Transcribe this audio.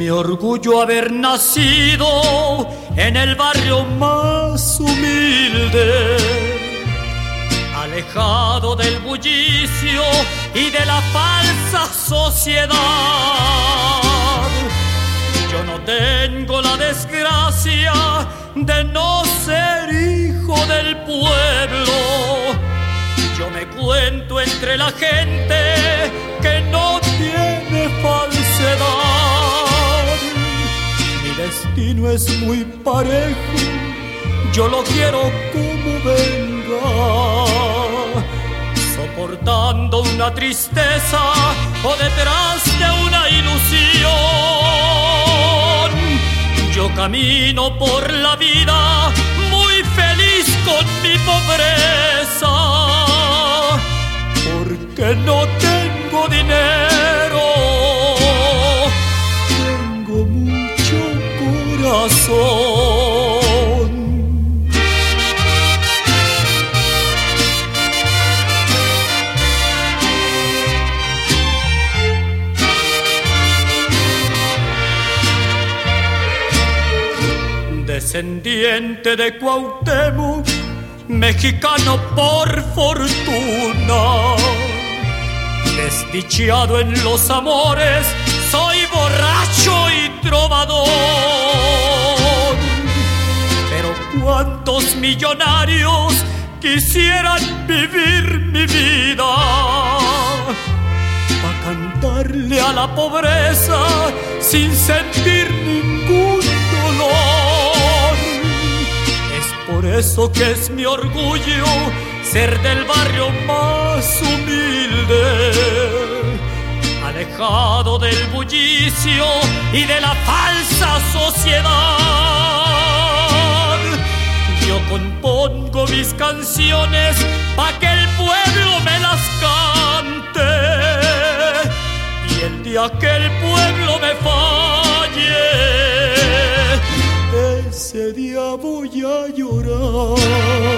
mi orgullo haber nacido en el barrio más humilde, alejado del bullicio y de la falsa sociedad. Yo no tengo la desgracia de no ser hijo del pueblo. Yo me cuento entre la gente que no tiene falsedad. Mi destino es muy parejo, yo lo quiero como venga, soportando una tristeza o detrás de una ilusión. Yo camino por la vida muy feliz con mi pobreza, porque no tengo dinero, tengo mucho corazón. Descendiente de Cuauhtémoc, mexicano por fortuna, desdichado en los amores, soy borracho y trovador. Pero cuántos millonarios quisieran vivir mi vida para cantarle a la pobreza sin sentir ningún dolor. Por eso que es mi orgullo ser del barrio más humilde, alejado del bullicio y de la falsa sociedad. Yo compongo mis canciones pa' que el pueblo me las cante, y el día que el pueblo me falle, ese día voy a llorar.